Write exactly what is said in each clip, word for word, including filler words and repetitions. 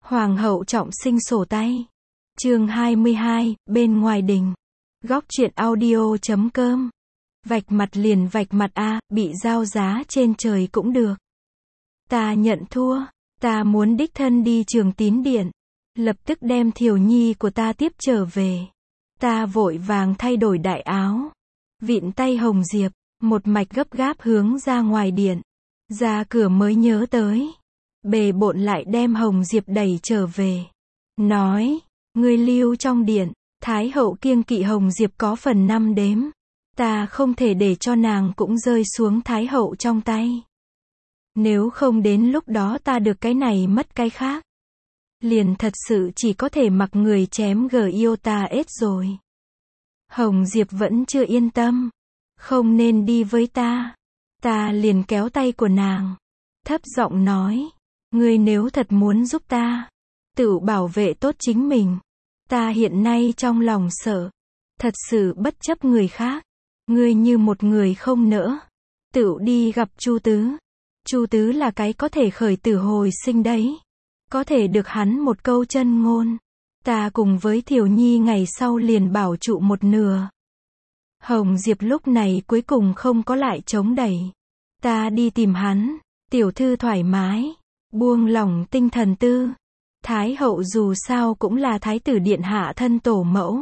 Hoàng hậu trọng sinh sổ tay. Chương hai mươi hai, bên ngoài đình. Góc truyện audio chấm com. Vạch mặt liền vạch mặt a, bị giao giá trên trời cũng được. Ta nhận thua, ta muốn đích thân đi Trường Tín Điện, lập tức đem Thiều Nhi của ta tiếp trở về. Ta vội vàng thay đổi đại áo, vịn tay Hồng Diệp, một mạch gấp gáp hướng ra ngoài điện. Ra cửa mới nhớ tới, bề bộn lại đem Hồng Diệp đẩy trở về. Nói, ngươi lưu trong điện, Thái hậu kiêng kỵ Hồng Diệp có phần năm đếm. Ta không thể để cho nàng cũng rơi xuống Thái hậu trong tay. Nếu không đến lúc đó ta được cái này mất cái khác. Liền thật sự chỉ có thể mặc người chém gờ yêu ta ết rồi. Hồng Diệp vẫn chưa yên tâm. Không nên đi với ta. Ta liền kéo tay của nàng, thấp giọng nói, ngươi nếu thật muốn giúp ta, tự bảo vệ tốt chính mình. Ta hiện nay trong lòng sợ, thật sự bất chấp người khác. Ngươi như một người không nỡ, tự đi gặp Chu Tứ. Chu Tứ là cái có thể khởi tử hồi sinh đấy. Có thể được hắn một câu chân ngôn. Ta cùng với Thiều Nhi ngày sau liền bảo trụ một nửa. Hồng Diệp lúc này cuối cùng không có lại chống đẩy. Ta đi tìm hắn, tiểu thư thoải mái, buông lỏng tinh thần tư. Thái hậu dù sao cũng là thái tử điện hạ thân tổ mẫu.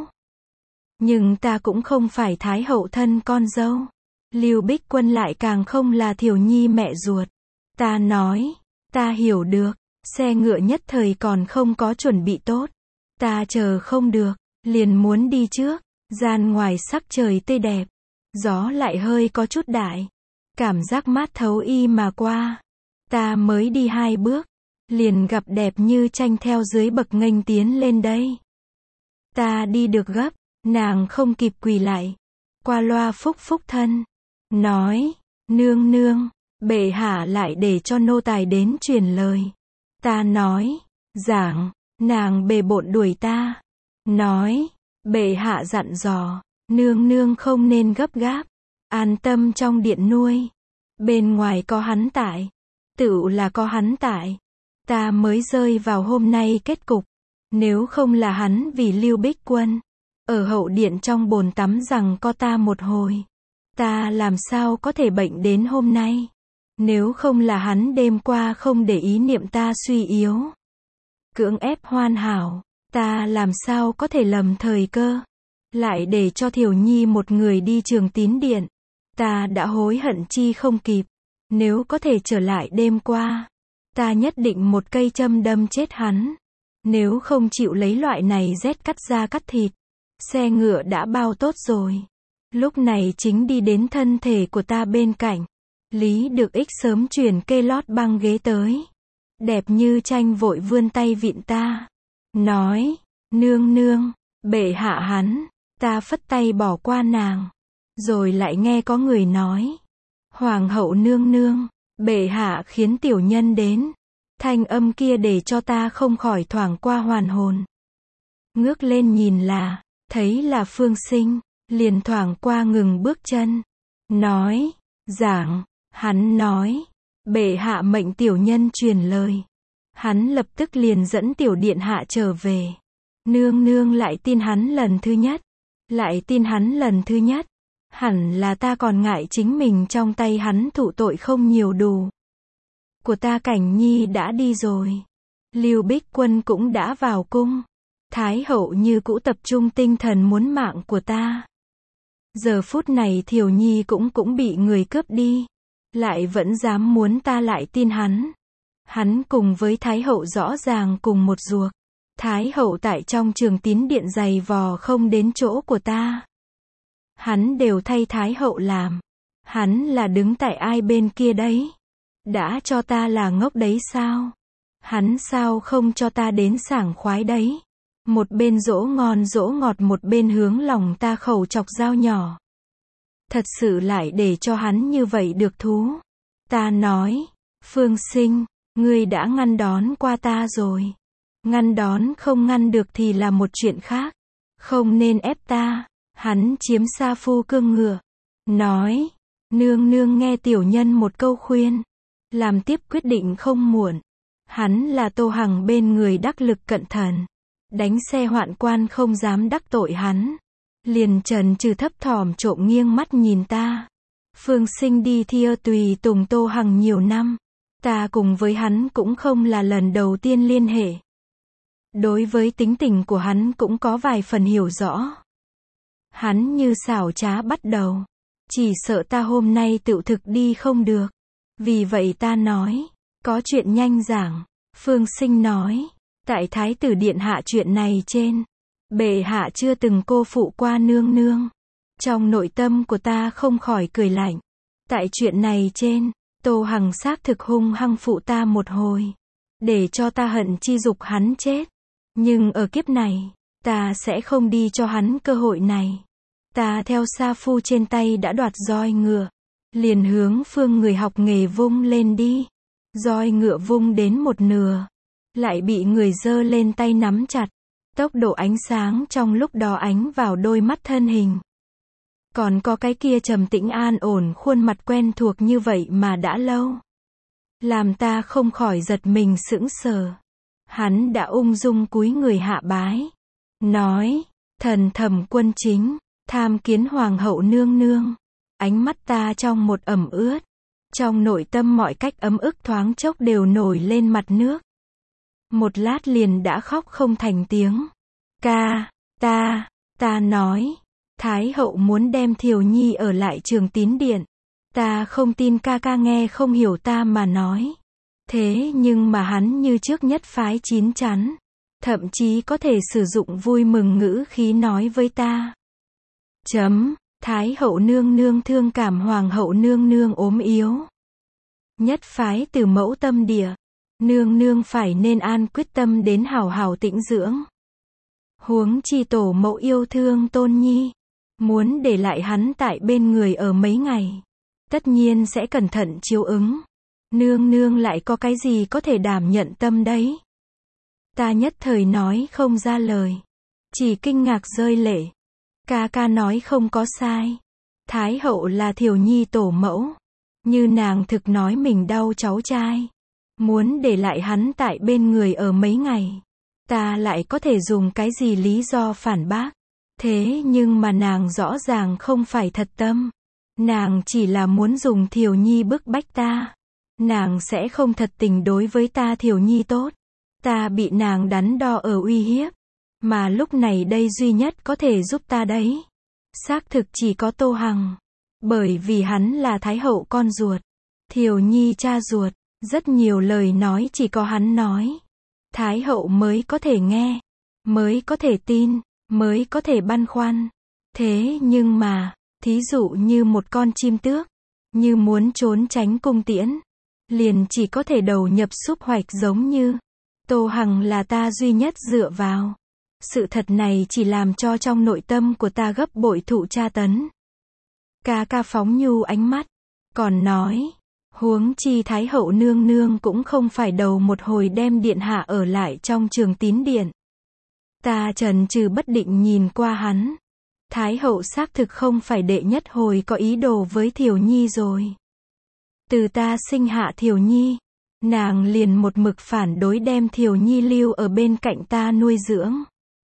Nhưng ta cũng không phải thái hậu thân con dâu. Lưu Bích Quân lại càng không là Thiều Nhi mẹ ruột. Ta nói, ta hiểu được, xe ngựa nhất thời còn không có chuẩn bị tốt. Ta chờ không được, liền muốn đi trước. Gian ngoài sắc trời tươi đẹp, gió lại hơi có chút đại. Cảm giác mát thấu y mà qua. Ta mới đi hai bước, liền gặp đẹp như tranh theo dưới bậc nghênh tiến lên đây. Ta đi được gấp, nàng không kịp quỳ lại. Qua loa phúc phúc thân. Nói, nương nương, bệ hạ lại để cho nô tài đến truyền lời. Ta nói, giảng, nàng bề bộn đuổi ta. Nói, bệ hạ dặn dò, nương nương không nên gấp gáp. An tâm trong điện nuôi. Bên ngoài có hắn tại. Tựu là có hắn tại. Ta mới rơi vào hôm nay kết cục. Nếu không là hắn vì Lưu Bích Quân. Ở hậu điện trong bồn tắm rằng có ta một hồi. Ta làm sao có thể bệnh đến hôm nay. Nếu không là hắn đêm qua không để ý niệm ta suy yếu. Cưỡng ép hoàn hảo. Ta làm sao có thể lầm thời cơ. Lại để cho Thiều Nhi một người đi Trường Tín Điện. Ta đã hối hận chi không kịp. Nếu có thể trở lại đêm qua, ta nhất định một cây châm đâm chết hắn. Nếu không chịu lấy loại này rét cắt da cắt thịt. Xe ngựa đã bao tốt rồi. Lúc này chính đi đến thân thể của ta bên cạnh. Lý Được Ích sớm chuyển kê lót băng ghế tới. Đẹp như tranh vội vươn tay vịn ta. Nói, nương nương, bệ hạ hắn. Ta phất tay bỏ qua nàng. Rồi lại nghe có người nói. Hoàng hậu nương nương, bệ hạ khiến tiểu nhân đến. Thanh âm kia để cho ta không khỏi thoảng qua hoàn hồn. Ngước lên nhìn là, thấy là Phương Sinh, liền thoảng qua ngừng bước chân. Nói, giảng, hắn nói, bệ hạ mệnh tiểu nhân truyền lời. Hắn lập tức liền dẫn tiểu điện hạ trở về. Nương nương lại tin hắn lần thứ nhất. Lại tin hắn lần thứ nhất. Hẳn là ta còn ngại chính mình trong tay hắn thụ tội không nhiều đủ. Của ta Cảnh Nhi đã đi rồi. Lưu Bích Quân cũng đã vào cung. Thái hậu như cũ tập trung tinh thần muốn mạng của ta. Giờ phút này Thiều Nhi cũng cũng bị người cướp đi. Lại vẫn dám muốn ta lại tin hắn. Hắn cùng với Thái hậu rõ ràng cùng một ruột. Thái hậu tại trong Trường Tín Điện giày vò không đến chỗ của ta. Hắn đều thay Thái hậu làm. Hắn là đứng tại ai bên kia đấy. Đã cho ta là ngốc đấy sao? Hắn sao không cho ta đến sảng khoái đấy? Một bên dỗ ngon dỗ ngọt một bên hướng lòng ta khẩu chọc dao nhỏ. Thật sự lại để cho hắn như vậy được thú. Ta nói, Phương Sinh, ngươi đã ngăn đón qua ta rồi. Ngăn đón không ngăn được thì là một chuyện khác. Không nên ép ta. Hắn chiếm sa phu cương ngựa. Nói, nương nương nghe tiểu nhân một câu khuyên. Làm tiếp quyết định không muộn. Hắn là Tô Hằng bên người đắc lực cận thần. Đánh xe hoạn quan không dám đắc tội hắn. Liền trần trừ thấp thỏm trộm nghiêng mắt nhìn ta. Phương Sinh đi thia tùy tùng Tô Hằng nhiều năm. Ta cùng với hắn cũng không là lần đầu tiên liên hệ. Đối với tính tình của hắn cũng có vài phần hiểu rõ. Hắn như xảo trá bắt đầu. Chỉ sợ ta hôm nay tựu thực đi không được. Vì vậy ta nói, có chuyện nhanh giảng. Phương Sinh nói, tại Thái tử điện hạ chuyện này trên, bệ hạ chưa từng cô phụ qua nương nương. Trong nội tâm của ta không khỏi cười lạnh. Tại chuyện này trên, Tô Hằng xác thực hung hăng phụ ta một hồi, để cho ta hận chi dục hắn chết. Nhưng ở kiếp này, ta sẽ không đi cho hắn cơ hội này. Ta theo sa phu trên tay đã đoạt roi ngựa, liền hướng Phương người học nghề vung lên đi. Roi ngựa vung đến một nửa, lại bị người giơ lên tay nắm chặt. Tốc độ ánh sáng trong lúc đó ánh vào đôi mắt thân hình. Còn có cái kia trầm tĩnh an ổn khuôn mặt quen thuộc như vậy mà đã lâu. Làm ta không khỏi giật mình sững sờ. Hắn đã ung dung cúi người hạ bái. Nói, thần thẩm quân chính, tham kiến hoàng hậu nương nương. Ánh mắt ta trong một ẩm ướt. Trong nội tâm mọi cách ấm ức thoáng chốc đều nổi lên mặt nước. Một lát liền đã khóc không thành tiếng. Ca, ta, ta nói. Thái hậu muốn đem Thiều Nhi ở lại Trường Tín Điện. Ta không tin ca ca nghe không hiểu ta mà nói. Thế nhưng mà hắn như trước nhất phái chín chắn. Thậm chí có thể sử dụng vui mừng ngữ khí nói với ta. Chấm, Thái hậu nương nương thương cảm hoàng hậu nương nương ốm yếu. Nhất phái từ mẫu tâm địa. Nương nương phải nên an quyết tâm đến hảo hảo tĩnh dưỡng. Huống chi tổ mẫu yêu thương Tôn Nhi. Muốn để lại hắn tại bên người ở mấy ngày. Tất nhiên sẽ cẩn thận chiếu ứng. Nương nương lại có cái gì có thể đảm nhận tâm đấy. Ta nhất thời nói không ra lời. Chỉ kinh ngạc rơi lệ. Ca ca nói không có sai. Thái hậu là Thiều Nhi tổ mẫu. Như nàng thực nói mình đau cháu trai. Muốn để lại hắn tại bên người ở mấy ngày. Ta lại có thể dùng cái gì lý do phản bác. Thế nhưng mà nàng rõ ràng không phải thật tâm. Nàng chỉ là muốn dùng Thiều Nhi bức bách ta. Nàng sẽ không thật tình đối với ta Thiều Nhi tốt. Ta bị nàng đắn đo ở uy hiếp. Mà lúc này đây duy nhất có thể giúp ta đấy. Xác thực chỉ có Tô Hằng. Bởi vì hắn là Thái hậu con ruột. Thiều Nhi cha ruột. Rất nhiều lời nói chỉ có hắn nói. Thái hậu mới có thể nghe. Mới có thể tin. Mới có thể băn khoăn. Thế nhưng mà, thí dụ như một con chim tước. Như muốn trốn tránh cung tiễn. Liền chỉ có thể đầu nhập súp hoạch giống như. Tô Hằng là ta duy nhất dựa vào. Sự thật này chỉ làm cho trong nội tâm của ta gấp bội thụ tra tấn. Ca ca phóng nhu ánh mắt. Còn nói. Huống chi Thái hậu nương nương cũng không phải đầu một hồi đem điện hạ ở lại trong Trường Tín Điện. Ta trần trừ bất định nhìn qua hắn. Thái hậu xác thực không phải đệ nhất hồi có ý đồ với Thiều Nhi rồi. Từ ta sinh hạ Thiều Nhi, nàng liền một mực phản đối đem Thiều Nhi lưu ở bên cạnh ta nuôi dưỡng.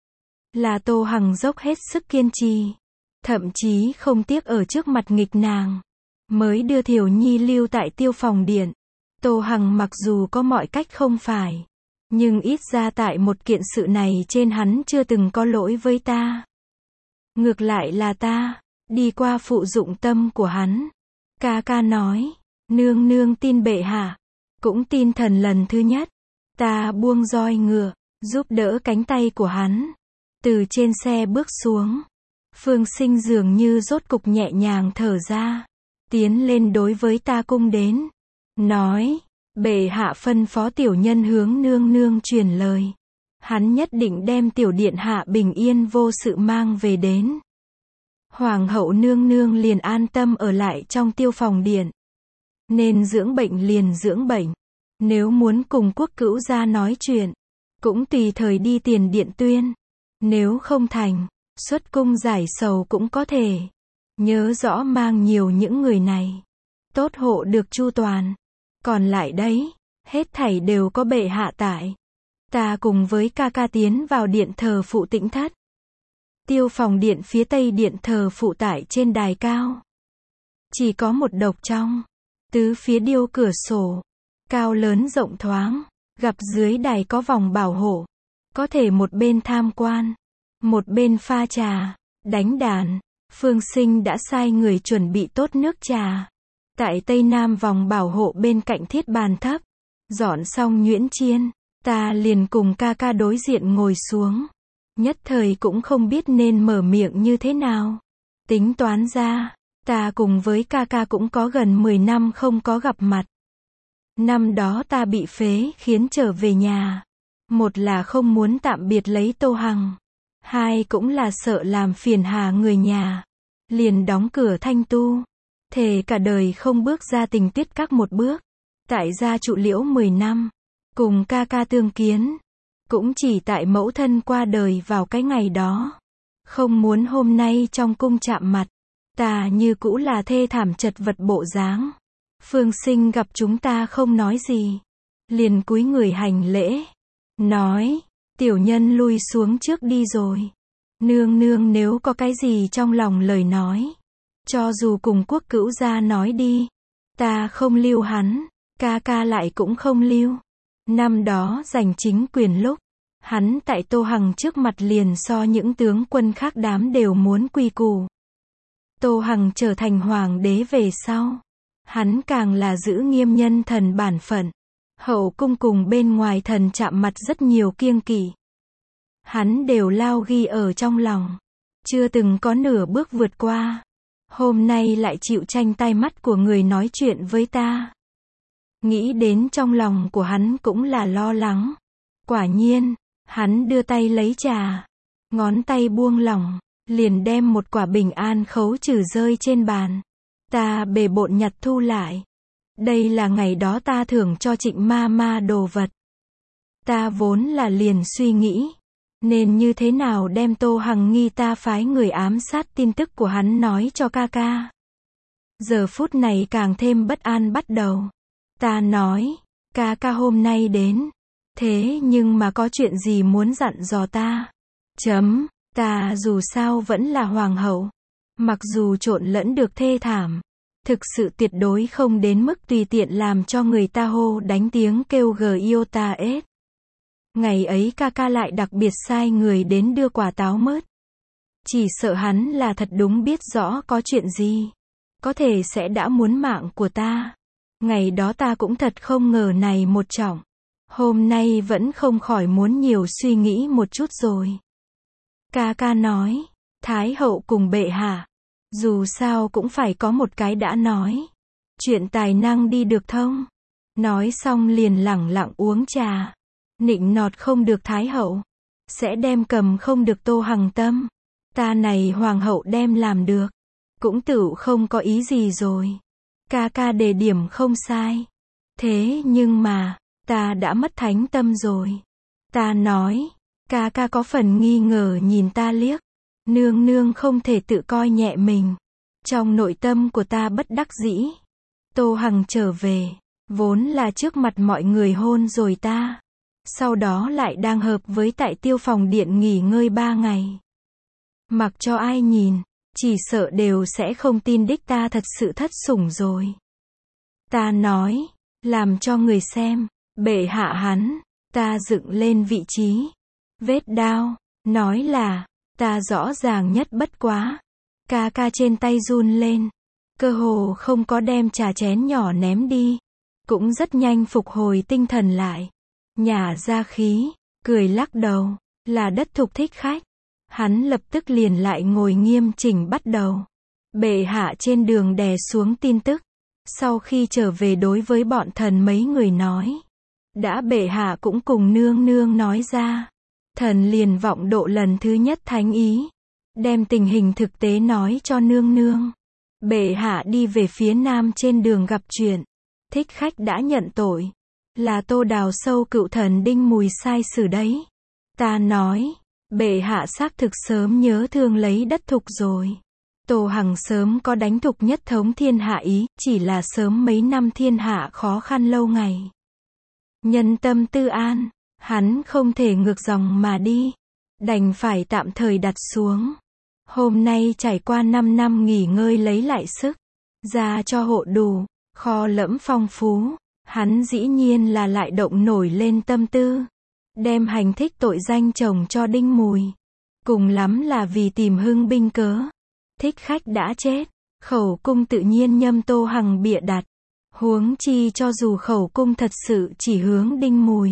Là Tô Hằng dốc hết sức kiên trì, thậm chí không tiếc ở trước mặt nghịch nàng, mới đưa Thiều Nhi lưu tại Tiêu Phòng Điện. Tô Hằng mặc dù có mọi cách không phải, nhưng ít ra tại một kiện sự này trên hắn chưa từng có lỗi với ta. Ngược lại là ta, đi qua phụ dụng tâm của hắn. Ca ca nói, nương nương tin bệ hạ, cũng tin thần lần thứ nhất. Ta buông roi ngựa, giúp đỡ cánh tay của hắn. Từ trên xe bước xuống. Phương Sinh dường như rốt cục nhẹ nhàng thở ra. Tiến lên đối với ta cung đến. Nói, bệ hạ phân phó tiểu nhân hướng nương nương truyền lời. Hắn nhất định đem tiểu điện hạ bình yên vô sự mang về đến. Hoàng hậu nương nương liền an tâm ở lại trong Tiêu Phòng Điện. Nên dưỡng bệnh liền dưỡng bệnh. Nếu muốn cùng quốc cữu gia nói chuyện, cũng tùy thời đi tiền điện tuyên. Nếu không thành, xuất cung giải sầu cũng có thể. Nhớ rõ mang nhiều những người này. Tốt hộ được chu toàn. Còn lại đấy, Hết thảy đều có bệ hạ tại. Ta cùng với ca ca tiến vào điện thờ phụ Tĩnh thất. Tiêu phòng điện phía tây điện thờ phụ tại trên đài cao. Chỉ có một độc trong. Tứ phía điêu cửa sổ. Cao lớn rộng thoáng. Gặp dưới đài có vòng bảo hộ. Có thể một bên tham quan. Một bên pha trà. Đánh đàn. Phương Sinh đã sai người chuẩn bị tốt nước trà. Tại tây nam vòng bảo hộ bên cạnh thiết bàn thấp. Dọn xong nhuyễn chiên. Ta liền cùng ca ca đối diện ngồi xuống. Nhất thời cũng không biết nên mở miệng như thế nào. Tính toán ra, ta cùng với ca ca cũng có gần mười năm không có gặp mặt. Năm đó ta bị phế khiến trở về nhà. Một là không muốn tạm biệt lấy Tô Hằng. Hai cũng là sợ làm phiền hà người nhà. Liền đóng cửa thanh tu. Thề cả đời không bước ra Tình Tuyết Các một bước. Tại gia trụ liễu mười năm. Cùng ca ca tương kiến. Cũng chỉ tại mẫu thân qua đời vào cái ngày đó. Không muốn hôm nay trong cung chạm mặt. Ta như cũ là thê thảm chật vật bộ dáng. Phương Sinh gặp chúng ta không nói gì. Liền cúi người hành lễ. Nói, tiểu nhân lui xuống trước đi rồi. Nương nương nếu có cái gì trong lòng lời nói. Cho dù cùng Quốc Cữu gia nói đi. Ta không lưu hắn. Ca ca lại cũng không lưu. Năm đó giành chính quyền lúc. Hắn tại Tô Hằng trước mặt liền so những tướng quân khác đám đều muốn quy củ. Tô Hằng trở thành hoàng đế về sau. Hắn càng là giữ nghiêm nhân thần bản phận. Hậu cung cùng bên ngoài thần chạm mặt rất nhiều kiêng kỵ. Hắn đều lao ghi ở trong lòng. Chưa từng có nửa bước vượt qua. Hôm nay lại chịu tranh tay mắt của người nói chuyện với ta. Nghĩ đến trong lòng của hắn cũng là lo lắng. Quả nhiên, hắn đưa tay lấy trà. Ngón tay buông lỏng, liền đem một quả bình an khấu trừ rơi trên bàn. Ta bề bộn nhặt thu lại. Đây là ngày đó ta thưởng cho Trịnh ma ma đồ vật. Ta vốn là liền suy nghĩ. Nên như thế nào đem Tô Hằng nghi ta phái người ám sát tin tức của hắn nói cho ca ca. Giờ phút này càng thêm bất an bắt đầu. Ta nói, ca ca hôm nay đến. Thế nhưng mà có chuyện gì muốn dặn dò ta? Chấm, ta dù sao vẫn là hoàng hậu. Mặc dù trộn lẫn được thê thảm. Thực sự tuyệt đối không đến mức tùy tiện làm cho người ta hô đánh tiếng kêu gờ yêu ta ết. Ngày ấy ca ca lại đặc biệt sai người đến đưa quả táo mớt. Chỉ sợ hắn là thật đúng biết rõ có chuyện gì. Có thể sẽ đã muốn mạng của ta. Ngày đó ta cũng thật không ngờ này một trọng. Hôm nay vẫn không khỏi muốn nhiều suy nghĩ một chút rồi. Ca ca nói, Thái hậu cùng bệ hạ. Dù sao cũng phải có một cái đã nói. Chuyện tài năng đi được thông. Nói xong liền lẳng lặng uống trà. Nịnh nọt không được Thái hậu. Sẽ đem cầm không được Tô Hằng tâm. Ta này hoàng hậu đem làm được. Cũng tự không có ý gì rồi. Ca ca đề điểm không sai. Thế nhưng mà, ta đã mất thánh tâm rồi. Ta nói, ca ca có phần nghi ngờ nhìn ta liếc. Nương nương không thể tự coi nhẹ mình. Trong nội tâm của ta bất đắc dĩ. Tô Hằng trở về. Vốn là trước mặt mọi người hôn rồi ta. Sau đó lại đang hợp với tại tiêu phòng điện nghỉ ngơi ba ngày. Mặc cho ai nhìn. Chỉ sợ đều sẽ không tin đích ta thật sự thất sủng rồi. Ta nói. Làm cho người xem. Bệ hạ hắn. Ta dựng lên vị trí. Vết đao. Nói là. Ta rõ ràng nhất bất quá. Ca ca trên tay run lên. Cơ hồ không có đem trà chén nhỏ ném đi. Cũng rất nhanh phục hồi tinh thần lại. Nhả ra khí. Cười lắc đầu. Là Đất Thục thích khách. Hắn lập tức liền lại ngồi nghiêm chỉnh bắt đầu. Bệ hạ trên đường đè xuống tin tức. Sau khi trở về đối với bọn thần mấy người nói. Đã bệ hạ cũng cùng nương nương nói ra. Thần liền vọng độ lần thứ nhất thánh ý. Đem tình hình thực tế nói cho nương nương. Bệ hạ đi về phía nam trên đường gặp chuyện. Thích khách đã nhận tội. Là Tô Đào Sâu cựu thần Đinh Mùi sai xử đấy. Ta nói. Bệ hạ xác thực sớm nhớ thương lấy Đất Thục rồi. Tô Hằng sớm có đánh Thục nhất thống thiên hạ ý. Chỉ là sớm mấy năm thiên hạ khó khăn lâu ngày. Nhân tâm tư an, hắn không thể ngược dòng mà đi, đành phải tạm thời đặt xuống. Hôm nay trải qua năm năm nghỉ ngơi lấy lại sức, ra cho hộ đủ, kho lẫm phong phú, hắn dĩ nhiên là lại động nổi lên tâm tư, đem hành thích tội danh chồng cho Đinh Mùi. Cùng lắm là vì tìm hưng binh cớ. Thích khách đã chết, khẩu cung tự nhiên nhâm Tô Hằng bịa đặt. Huống chi cho dù khẩu cung thật sự chỉ hướng Đinh Mùi.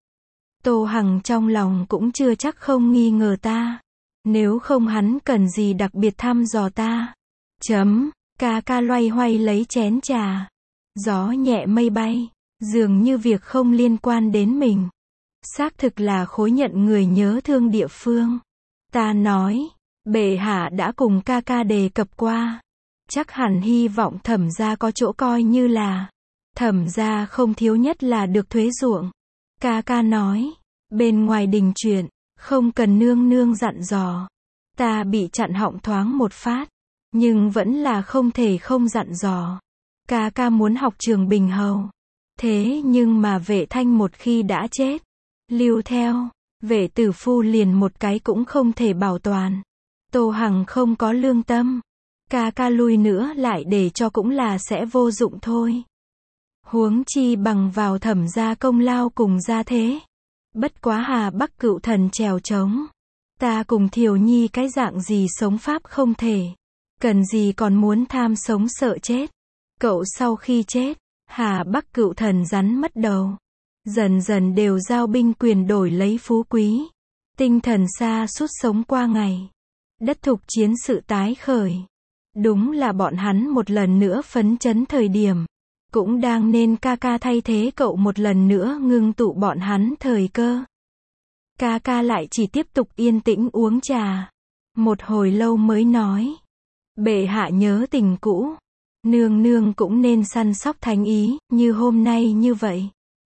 Tô Hằng trong lòng cũng chưa chắc không nghi ngờ ta. Nếu không hắn cần gì đặc biệt thăm dò ta. Chấm, ca ca loay hoay lấy chén trà. Gió nhẹ mây bay, dường như việc không liên quan đến mình. Xác thực là khối nhận người nhớ thương địa phương. Ta nói, bệ hạ đã cùng ca ca đề cập qua. Chắc hẳn hy vọng Thẩm gia có chỗ coi như là. Thẩm gia không thiếu nhất là được thuế ruộng. Ca ca nói, bên ngoài đình chuyện, không cần nương nương dặn dò. Ta bị chặn họng thoáng một phát, nhưng vẫn là không thể không dặn dò. Ca ca muốn học trường Bình Hầu. Thế nhưng mà Vệ Thanh một khi đã chết, lưu theo, Vệ tử phu liền một cái cũng không thể bảo toàn. Tô Hằng không có lương tâm. Ca ca lui nữa lại để cho cũng là sẽ vô dụng thôi. Huống chi bằng vào Thẩm gia công lao cùng gia thế. Bất quá Hà Bắc cựu thần trèo trống. Ta cùng Thiều Nhi cái dạng gì sống pháp không thể. Cần gì còn muốn tham sống sợ chết. Cậu sau khi chết, Hà Bắc cựu thần rắn mất đầu. Dần dần đều giao binh quyền đổi lấy phú quý. Tinh thần xa sút sống qua ngày. Đất thục chiến sự tái khởi. Đúng là bọn hắn một lần nữa phấn chấn thời điểm. Cũng đang nên ca ca thay thế cậu một lần nữa ngưng tụ bọn hắn thời cơ. Ca ca lại chỉ tiếp tục yên tĩnh uống trà. Một hồi lâu mới nói. Bệ hạ nhớ tình cũ. Nương nương cũng nên săn sóc thánh ý, như hôm nay như vậy.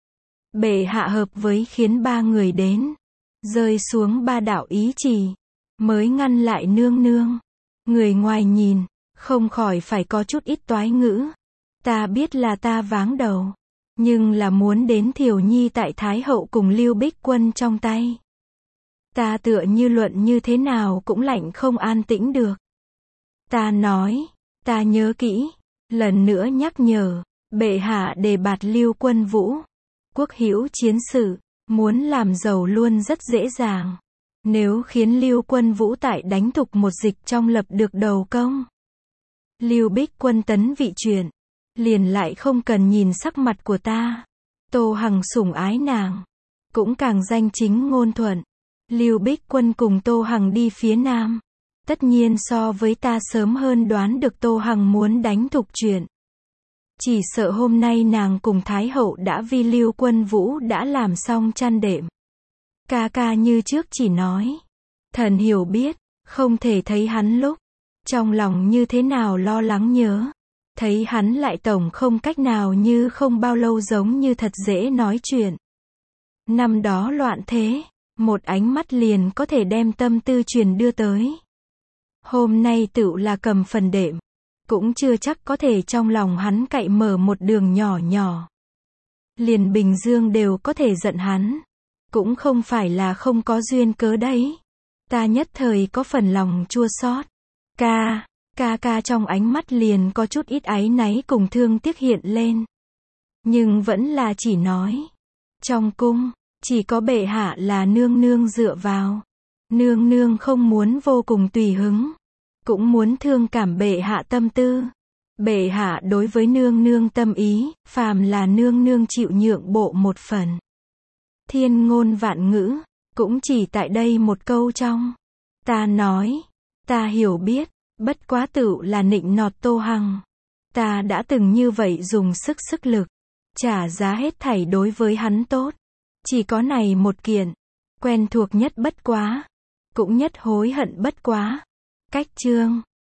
Bệ hạ hợp với khiến ba người đến. Rơi xuống ba đạo ý chỉ. Mới ngăn lại nương nương. Người ngoài nhìn, không khỏi phải có chút ít toái ngữ. Ta biết là ta váng đầu. Nhưng là muốn đến Thiều Nhi tại Thái Hậu cùng Lưu Bích Quân trong tay. Ta tựa như luận như thế nào cũng lạnh không an tĩnh được. Ta nói, ta nhớ kỹ, lần nữa nhắc nhở, bệ hạ đề bạt Lưu Quân Vũ. Quốc hữu chiến sự, muốn làm giàu luôn rất dễ dàng. Nếu khiến Lưu Quân Vũ tại đánh thục một dịch trong lập được đầu công. Lưu Bích Quân tấn vị chuyển, liền lại không cần nhìn sắc mặt của ta. Tô Hằng sủng ái nàng, cũng càng danh chính ngôn thuận. Lưu Bích Quân cùng Tô Hằng đi phía nam. Tất nhiên so với ta sớm hơn đoán được Tô Hằng muốn đánh thục chuyện. Chỉ sợ hôm nay nàng cùng Thái Hậu đã vì Lưu Quân Vũ đã làm xong chăn đệm. Ca ca như trước chỉ nói. Thần hiểu biết, không thể thấy hắn lúc. Trong lòng như thế nào lo lắng nhớ. Thấy hắn lại tổng không cách nào như không bao lâu giống như thật dễ nói chuyện. Năm đó loạn thế, một ánh mắt liền có thể đem tâm tư truyền đưa tới. Hôm nay tựu là cầm phần đệm. Cũng chưa chắc có thể trong lòng hắn cậy mở một đường nhỏ nhỏ. Liền Bình Dương đều có thể giận hắn. Cũng không phải là không có duyên cớ đấy. Ta nhất thời có phần lòng chua xót. Ca, ca ca trong ánh mắt liền có chút ít áy náy cùng thương tiếc hiện lên. Nhưng vẫn là chỉ nói. Trong cung, chỉ có bệ hạ là nương nương dựa vào. Nương nương không muốn vô cùng tùy hứng. Cũng muốn thương cảm bệ hạ tâm tư. Bệ hạ đối với nương nương tâm ý, phàm là nương nương chịu nhượng bộ một phần. Thiên ngôn vạn ngữ, cũng chỉ tại đây một câu trong. Ta nói, ta hiểu biết, bất quá tựu là nịnh nọt Tô Hằng. Ta đã từng như vậy dùng sức sức lực, trả giá hết thảy đối với hắn tốt. Chỉ có này một kiện, quen thuộc nhất bất quá, cũng nhất hối hận bất quá. Cách chương